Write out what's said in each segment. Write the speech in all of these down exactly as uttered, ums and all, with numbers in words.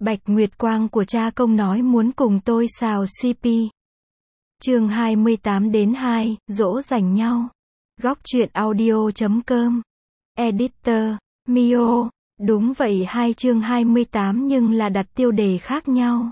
Bạch Nguyệt Quang của cha công nói muốn cùng tôi xào xê pê. Chương hai mươi tám đến hai, dỗ dành nhau. Góc truyện audio chấm com. Editor, Mio. Đúng vậy, hai chương hai mươi tám nhưng là đặt tiêu đề khác nhau.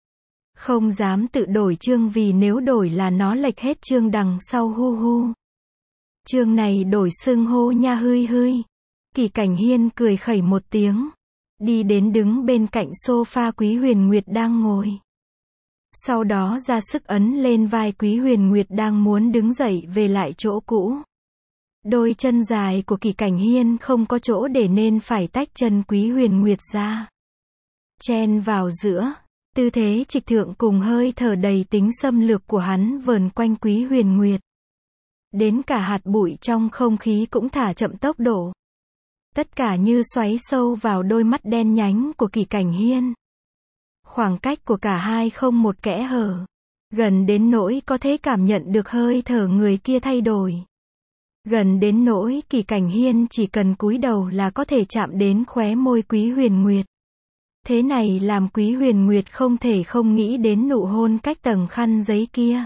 Không dám tự đổi chương vì nếu đổi là nó lệch hết chương đằng sau hu hu. Chương này đổi xưng hô nha hươi hươi. Kỳ Cảnh Hiên cười khẩy một tiếng. Đi đến đứng bên cạnh sofa Quý Huyền Nguyệt đang ngồi. Sau đó ra sức ấn lên vai Quý Huyền Nguyệt đang muốn đứng dậy về lại chỗ cũ. Đôi chân dài của Kỳ Cảnh Hiên không có chỗ để nên phải tách chân Quý Huyền Nguyệt ra. Chen vào giữa, tư thế trịch thượng cùng hơi thở đầy tính xâm lược của hắn vờn quanh Quý Huyền Nguyệt. Đến cả hạt bụi trong không khí cũng thả chậm tốc độ. Tất cả như xoáy sâu vào đôi mắt đen nhánh của Kỳ Cảnh Hiên. Khoảng cách của cả hai không một kẽ hở. Gần đến nỗi có thể cảm nhận được hơi thở người kia thay đổi. Gần đến nỗi Kỳ Cảnh Hiên chỉ cần cúi đầu là có thể chạm đến khóe môi Quý Huyền Nguyệt. Thế này làm Quý Huyền Nguyệt không thể không nghĩ đến nụ hôn cách tầng khăn giấy kia.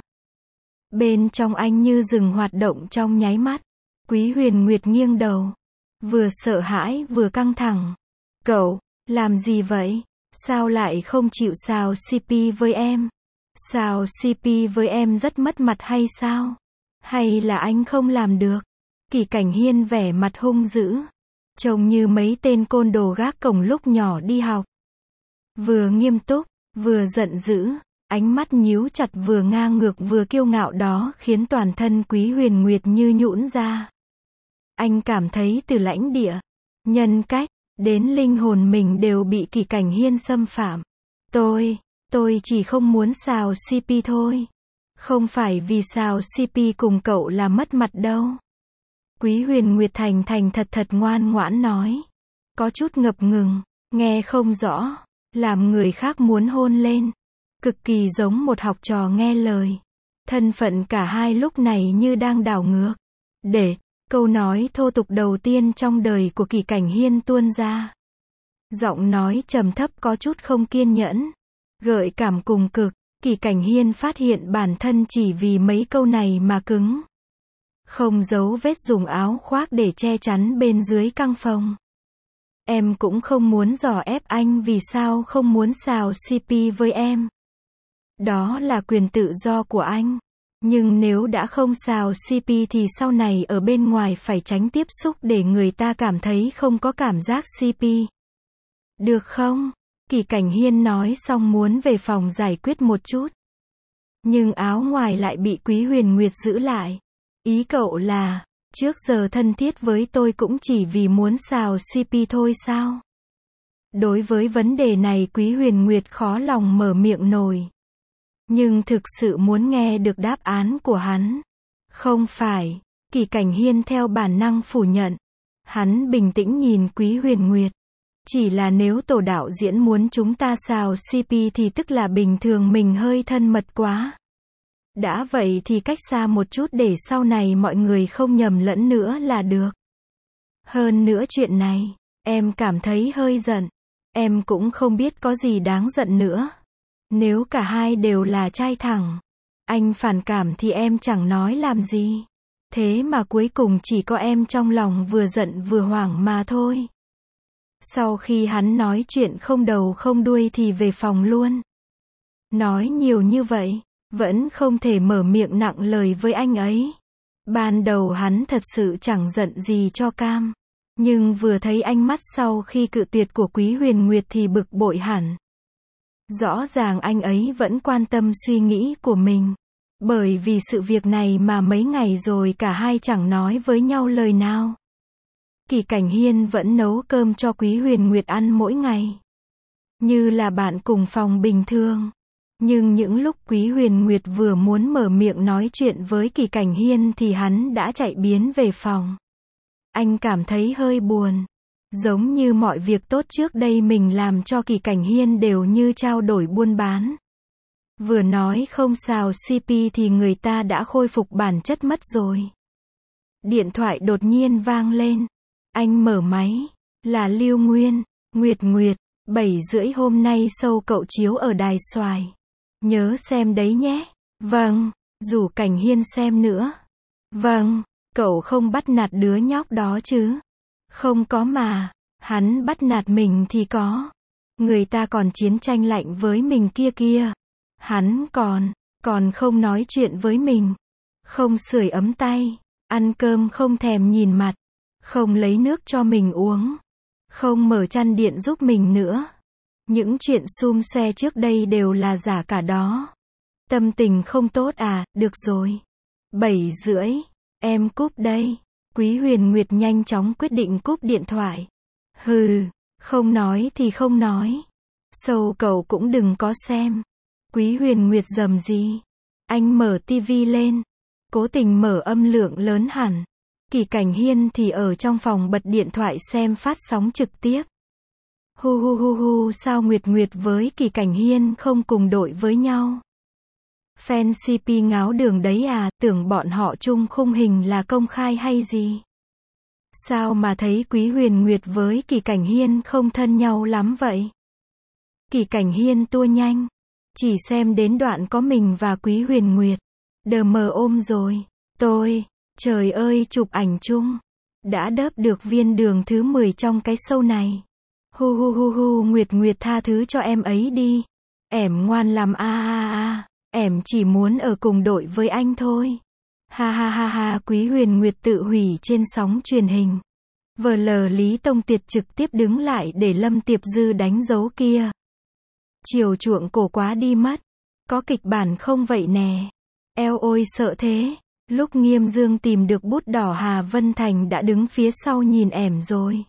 Bên trong anh như dừng hoạt động trong nháy mắt. Quý Huyền Nguyệt nghiêng đầu. Vừa sợ hãi vừa căng thẳng. Cậu, làm gì vậy? Sao lại không chịu xào xê pê với em? Xào xê pê với em rất mất mặt hay sao? Hay là anh không làm được? Kỳ Cảnh Hiên vẻ mặt hung dữ. Trông như mấy tên côn đồ gác cổng lúc nhỏ đi học. Vừa nghiêm túc, vừa giận dữ, ánh mắt nhíu chặt vừa ngang ngược vừa kiêu ngạo đó khiến toàn thân Quý Huyền Nguyệt như nhũn ra. Anh cảm thấy từ lãnh địa, nhân cách, đến linh hồn mình đều bị Kỳ Cảnh Hiên xâm phạm. Tôi, tôi chỉ không muốn xào xê pê thôi. Không phải vì xào xê pê cùng cậu là mất mặt đâu. Quý Huyền Nguyệt thành thành thật thật ngoan ngoãn nói. Có chút ngập ngừng, nghe không rõ, làm người khác muốn hôn lên. Cực kỳ giống một học trò nghe lời. Thân phận cả hai lúc này như đang đảo ngược. Để, câu nói thô tục đầu tiên trong đời của Kỳ Cảnh Hiên tuôn ra. Giọng nói trầm thấp có chút không kiên nhẫn. Gợi cảm cùng cực, Kỳ Cảnh Hiên phát hiện bản thân chỉ vì mấy câu này mà cứng. Không giấu vết dùng áo khoác để che chắn bên dưới căng phồng. Em cũng không muốn dò ép anh vì sao không muốn xào xê pê với em. Đó là quyền tự do của anh. Nhưng nếu đã không xào xê pê thì sau này ở bên ngoài phải tránh tiếp xúc để người ta cảm thấy không có cảm giác xê pê. Được không? Kỳ Cảnh Hiên nói xong muốn về phòng giải quyết một chút. Nhưng áo ngoài lại bị Quý Huyền Nguyệt giữ lại. Ý cậu là, trước giờ thân thiết với tôi cũng chỉ vì muốn xào xê pê thôi sao? Đối với vấn đề này Quý Huyền Nguyệt khó lòng mở miệng nổi. Nhưng thực sự muốn nghe được đáp án của hắn. Không phải, Kỳ Cảnh Hiên theo bản năng phủ nhận. Hắn bình tĩnh nhìn Quý Huyền Nguyệt. Chỉ là nếu tổ đạo diễn muốn chúng ta xào xê pê thì tức là bình thường mình hơi thân mật quá. Đã vậy thì cách xa một chút để sau này mọi người không nhầm lẫn nữa là được. Hơn nữa chuyện này, em cảm thấy hơi giận. Em cũng không biết có gì đáng giận nữa. Nếu cả hai đều là trai thẳng, anh phản cảm thì em chẳng nói làm gì. Thế mà cuối cùng chỉ có em trong lòng vừa giận vừa hoảng mà thôi. Sau khi hắn nói chuyện không đầu không đuôi thì về phòng luôn. Nói nhiều như vậy, vẫn không thể mở miệng nặng lời với anh ấy. Ban đầu hắn thật sự chẳng giận gì cho cam. Nhưng vừa thấy ánh mắt sau khi cự tuyệt của Quý Huyền Nguyệt thì bực bội hẳn. Rõ ràng anh ấy vẫn quan tâm suy nghĩ của mình. Bởi vì sự việc này mà mấy ngày rồi cả hai chẳng nói với nhau lời nào. Kỳ Cảnh Hiên vẫn nấu cơm cho Quý Huyền Nguyệt ăn mỗi ngày. Như là bạn cùng phòng bình thường. Nhưng những lúc Quý Huyền Nguyệt vừa muốn mở miệng nói chuyện với Kỳ Cảnh Hiên thì hắn đã chạy biến về phòng. Anh cảm thấy hơi buồn. Giống như mọi việc tốt trước đây mình làm cho Kỳ Cảnh Hiên đều như trao đổi buôn bán. Vừa nói không xào xê pê thì người ta đã khôi phục bản chất mất rồi. Điện thoại đột nhiên vang lên. Anh mở máy. Là Lưu Nguyên. Nguyệt Nguyệt, bảy rưỡi hôm nay show cậu chiếu ở đài Xoài. Nhớ xem đấy nhé. Vâng, rủ Cảnh Hiên xem nữa. Vâng, cậu không bắt nạt đứa nhóc đó chứ? Không có mà, hắn bắt nạt mình thì có. Người ta còn chiến tranh lạnh với mình kia kia. Hắn còn, còn không nói chuyện với mình. Không sưởi ấm tay, ăn cơm không thèm nhìn mặt, không lấy nước cho mình uống, không mở chăn điện giúp mình nữa. Những chuyện xum xoe trước đây đều là giả cả đó. Tâm tình không tốt à, được rồi. Bảy rưỡi, em cúp đây. Quý Huyền Nguyệt nhanh chóng quyết định cúp điện thoại. Hừ, không nói thì không nói. Show cậu cũng đừng có xem. Quý Huyền Nguyệt rầm gì. Anh mở tivi lên. Cố tình mở âm lượng lớn hẳn. Kỳ Cảnh Hiên thì ở trong phòng bật điện thoại xem phát sóng trực tiếp. Hu hu hu hu, sao Nguyệt Nguyệt với Kỳ Cảnh Hiên không cùng đội với nhau? Fan xê pê ngáo đường đấy à, tưởng bọn họ chung khung hình là công khai hay gì? Sao mà thấy Quý Huyền Nguyệt với Kỳ Cảnh Hiên không thân nhau lắm vậy? Kỳ Cảnh Hiên tua nhanh. Chỉ xem đến đoạn có mình và Quý Huyền Nguyệt. Đờ mờ ôm rồi. Tôi, trời ơi chụp ảnh chung. Đã đớp được viên đường thứ mười trong cái show này. Hu hu hu hu, Nguyệt Nguyệt tha thứ cho em ấy đi. Em ngoan làm a a a. Em chỉ muốn ở cùng đội với anh thôi. Ha ha ha ha, Quý Huyền Nguyệt tự hủy trên sóng truyền hình. Vờ lờ Lý Tông Tiệt trực tiếp đứng lại để Lâm Tiệp Dư đánh dấu kia. Chiều chuộng cổ quá đi mất. Có kịch bản không vậy nè? Eo ôi sợ thế. Lúc Nghiêm Dương tìm được bút đỏ Hà Vân Thành đã đứng phía sau nhìn ẻm rồi.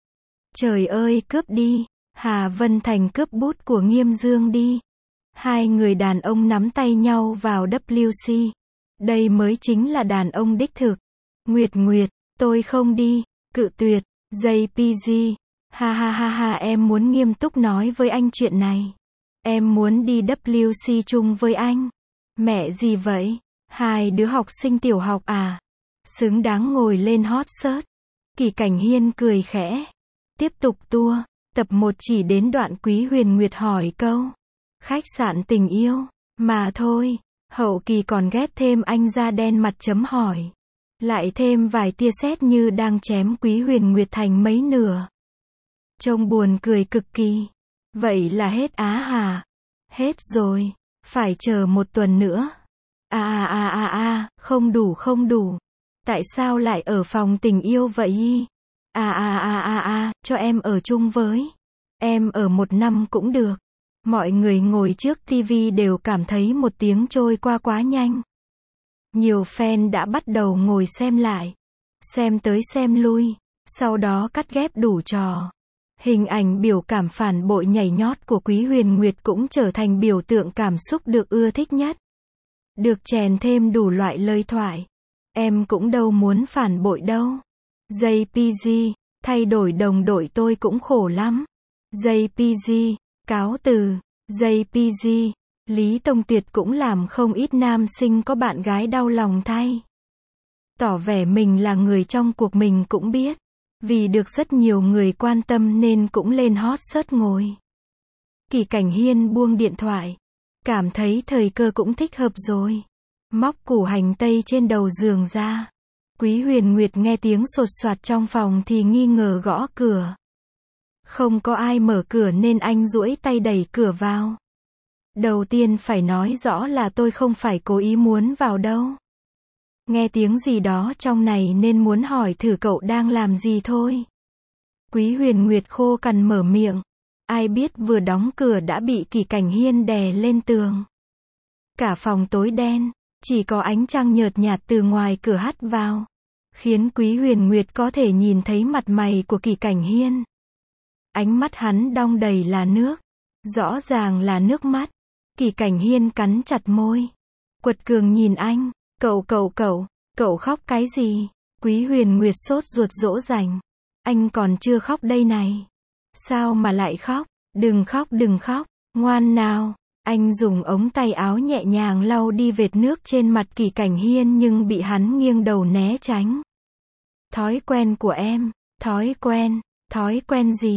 Trời ơi cướp đi. Hà Vân Thành cướp bút của Nghiêm Dương đi. Hai người đàn ông nắm tay nhau vào W C. Đây mới chính là đàn ông đích thực. Nguyệt Nguyệt, tôi không đi. Cự tuyệt. gi pê giê. Ha ha ha ha, em muốn nghiêm túc nói với anh chuyện này. Em muốn đi W C chung với anh. Mẹ gì vậy? Hai đứa học sinh tiểu học à? Xứng đáng ngồi lên hot search. Kỳ Cảnh Hiên cười khẽ. Tiếp tục tour. Tập một chỉ đến đoạn Quý Huyền Nguyệt hỏi câu. Khách sạn tình yêu. Mà thôi. Hậu kỳ còn ghép thêm anh da đen mặt chấm hỏi. Lại thêm vài tia sét như đang chém Quý Huyền Nguyệt thành mấy nửa. Trông buồn cười cực kỳ. Vậy là hết á hả? Hết rồi. Phải chờ một tuần nữa. À à à à à, không đủ không đủ. Tại sao lại ở phòng tình yêu vậy? À à à à à, cho em ở chung với. Em ở một năm cũng được. Mọi người ngồi trước tivi đều cảm thấy một tiếng trôi qua quá nhanh. Nhiều fan đã bắt đầu ngồi xem lại. Xem tới xem lui. Sau đó cắt ghép đủ trò. Hình ảnh biểu cảm phản bội nhảy nhót của Quý Huyền Nguyệt cũng trở thành biểu tượng cảm xúc được ưa thích nhất. Được chèn thêm đủ loại lời thoại. Em cũng đâu muốn phản bội đâu. gi pê giê, thay đổi đồng đội tôi cũng khổ lắm. gi pê giê, cáo từ. gi pê giê, Lý Tông Tuyệt cũng làm không ít nam sinh có bạn gái đau lòng thay. Tỏ vẻ mình là người trong cuộc mình cũng biết. Vì được rất nhiều người quan tâm nên cũng lên hot search ngồi. Kỳ Cảnh Hiên buông điện thoại. Cảm thấy thời cơ cũng thích hợp rồi. Móc củ hành tây trên đầu giường ra. Quý Huyền Nguyệt nghe tiếng sột soạt trong phòng thì nghi ngờ gõ cửa. Không có ai mở cửa nên anh duỗi tay đẩy cửa vào. Đầu tiên phải nói rõ là tôi không phải cố ý muốn vào đâu. Nghe tiếng gì đó trong này nên muốn hỏi thử cậu đang làm gì thôi. Quý Huyền Nguyệt khô cằn mở miệng. Ai biết vừa đóng cửa đã bị Kỳ Cảnh Hiên đè lên tường. Cả phòng tối đen, chỉ có ánh trăng nhợt nhạt từ ngoài cửa hắt vào. Khiến Quý Huyền Nguyệt có thể nhìn thấy mặt mày của Kỳ Cảnh Hiên. Ánh mắt hắn đong đầy là nước. Rõ ràng là nước mắt. Kỳ Cảnh Hiên cắn chặt môi. Quật cường nhìn anh. Cậu cậu cậu, cậu khóc cái gì? Quý Huyền Nguyệt sốt ruột dỗ dành. Anh còn chưa khóc đây này. Sao mà lại khóc? Đừng khóc đừng khóc. Ngoan nào. Anh dùng ống tay áo nhẹ nhàng lau đi vệt nước trên mặt Kỳ Cảnh Hiên nhưng bị hắn nghiêng đầu né tránh. Thói quen của em. Thói quen. Thói quen gì?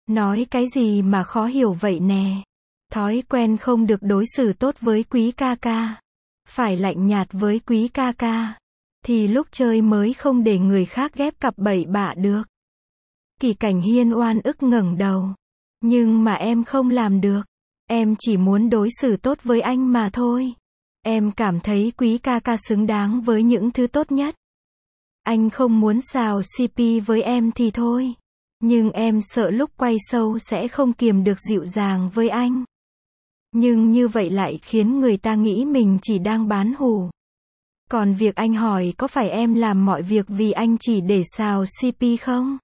Nói cái gì mà khó hiểu vậy nè. Thói quen không được đối xử tốt với quý ca ca. Phải lạnh nhạt với quý ca ca. Thì lúc chơi mới không để người khác ghép cặp bậy bạ được. Kỳ Cảnh Hiên oan ức ngẩng đầu. Nhưng mà em không làm được. Em chỉ muốn đối xử tốt với anh mà thôi. Em cảm thấy quý ca ca xứng đáng với những thứ tốt nhất. Anh không muốn xào xê pê với em thì thôi. Nhưng em sợ lúc quay show sẽ không kiềm được dịu dàng với anh. Nhưng như vậy lại khiến người ta nghĩ mình chỉ đang bán hủ. Còn việc anh hỏi có phải em làm mọi việc vì anh chỉ để xào xê pê không?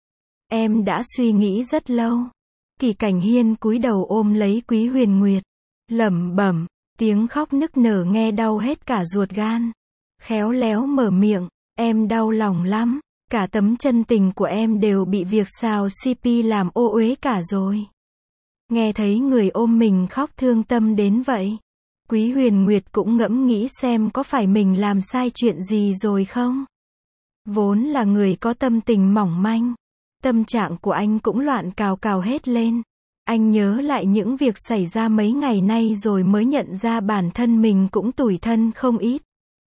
Em đã suy nghĩ rất lâu. Kỳ Cảnh Hiên cúi đầu ôm lấy Quý Huyền Nguyệt. Lẩm bẩm, tiếng khóc nức nở nghe đau hết cả ruột gan. Khéo léo mở miệng, em đau lòng lắm. Cả tấm chân tình của em đều bị việc xào xê pê làm ô uế cả rồi. Nghe thấy người ôm mình khóc thương tâm đến vậy. Quý Huyền Nguyệt cũng ngẫm nghĩ xem có phải mình làm sai chuyện gì rồi không. Vốn là người có tâm tình mỏng manh. Tâm trạng của anh cũng loạn cào cào hết lên. Anh nhớ lại những việc xảy ra mấy ngày nay rồi mới nhận ra bản thân mình cũng tủi thân không ít.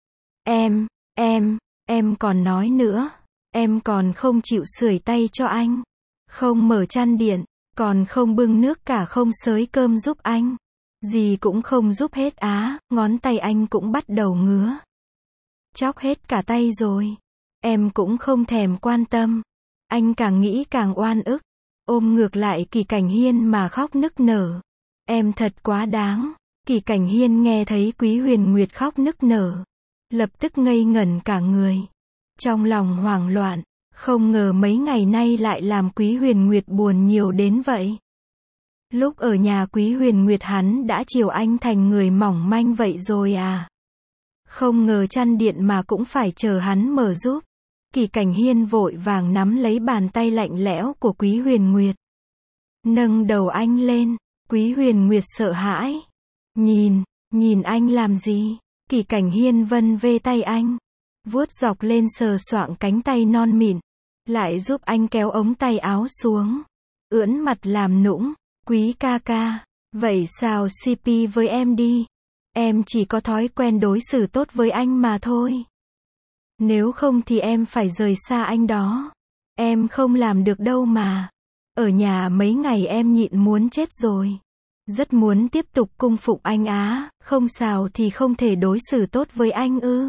Em, em, em còn nói nữa. Em còn không chịu sưởi tay cho anh. Không mở chăn điện. Còn không bưng nước cả không xới cơm giúp anh. Gì cũng không giúp hết á, ngón tay anh cũng bắt đầu ngứa. Chóc hết cả tay rồi. Em cũng không thèm quan tâm. Anh càng nghĩ càng oan ức. Ôm ngược lại Kỳ Cảnh Hiên mà khóc nức nở. Em thật quá đáng. Kỳ Cảnh Hiên nghe thấy Quý Huyền Nguyệt khóc nức nở. Lập tức ngây ngẩn cả người. Trong lòng hoảng loạn. Không ngờ mấy ngày nay lại làm Quý Huyền Nguyệt buồn nhiều đến vậy. Lúc ở nhà Quý Huyền Nguyệt hắn đã chiều anh thành người mỏng manh vậy rồi à. Không ngờ chăn điện mà cũng phải chờ hắn mở giúp. Kỳ Cảnh Hiên vội vàng nắm lấy bàn tay lạnh lẽo của Quý Huyền Nguyệt. Nâng đầu anh lên. Quý Huyền Nguyệt sợ hãi. Nhìn, nhìn anh làm gì? Kỳ Cảnh Hiên vân vê tay anh. Vuốt dọc lên sờ soạng cánh tay non mịn. Lại giúp anh kéo ống tay áo xuống. Ưỡn mặt làm nũng. Quý ca ca, vậy xào xê pê với em đi. Em chỉ có thói quen đối xử tốt với anh mà thôi. Nếu không thì em phải rời xa anh đó. Em không làm được đâu mà. Ở nhà mấy ngày em nhịn muốn chết rồi. Rất muốn tiếp tục cung phụng anh á, không xào thì không thể đối xử tốt với anh ư.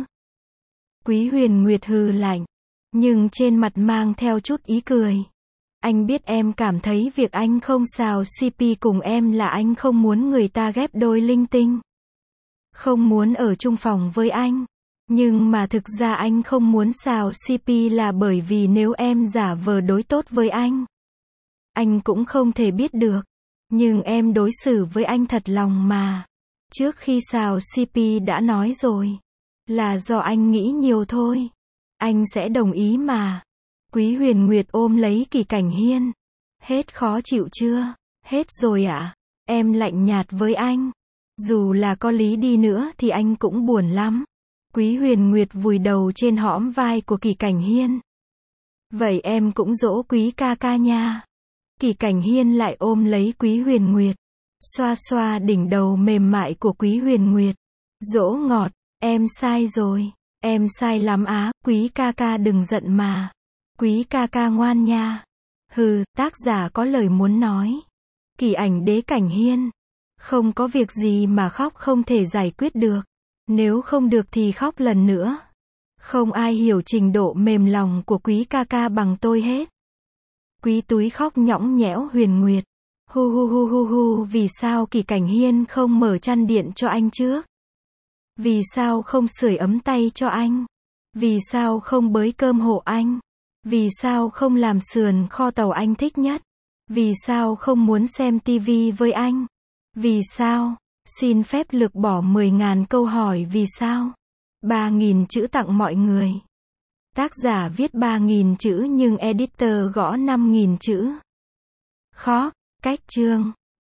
Quý Huyền Nguyệt hừ lạnh, nhưng trên mặt mang theo chút ý cười. Anh biết em cảm thấy việc anh không xào xê pê cùng em là anh không muốn người ta ghép đôi linh tinh. Không muốn ở chung phòng với anh. Nhưng mà thực ra anh không muốn xào xê pê là bởi vì nếu em giả vờ đối tốt với anh. Anh cũng không thể biết được. Nhưng em đối xử với anh thật lòng mà. Trước khi xào xê pê đã nói rồi. Là do anh nghĩ nhiều thôi. Anh sẽ đồng ý mà. Quý Huyền Nguyệt ôm lấy Kỳ Cảnh Hiên. Hết khó chịu chưa? Hết rồi ạ. À? Em lạnh nhạt với anh. Dù là có lý đi nữa thì anh cũng buồn lắm. Quý Huyền Nguyệt vùi đầu trên hõm vai của Kỳ Cảnh Hiên. Vậy em cũng dỗ Quý ca ca nha. Kỳ Cảnh Hiên lại ôm lấy Quý Huyền Nguyệt. Xoa xoa đỉnh đầu mềm mại của Quý Huyền Nguyệt. Dỗ ngọt, em sai rồi. Em sai lắm á, Quý ca ca đừng giận mà. Quý ca ca ngoan nha. Hừ, tác giả có lời muốn nói. Kỳ Ảnh Đế Cảnh Hiên. Không có việc gì mà khóc không thể giải quyết được. Nếu không được thì khóc lần nữa. Không ai hiểu trình độ mềm lòng của Quý ca ca bằng tôi hết. Quý túi khóc nhõng nhẽo Huyền Nguyệt. Hu hu hu hu hu, vì sao Kỳ Cảnh Hiên không mở chăn điện cho anh trước? Vì sao không sưởi ấm tay cho anh? Vì sao không bới cơm hộ anh? Vì sao không làm sườn kho tàu anh thích nhất? Vì sao không muốn xem tivi với anh? Vì sao? Xin phép lược bỏ mười nghìn câu hỏi vì sao? ba nghìn chữ tặng mọi người. Tác giả viết ba nghìn chữ nhưng editor gõ năm nghìn chữ. Khó, cách chương.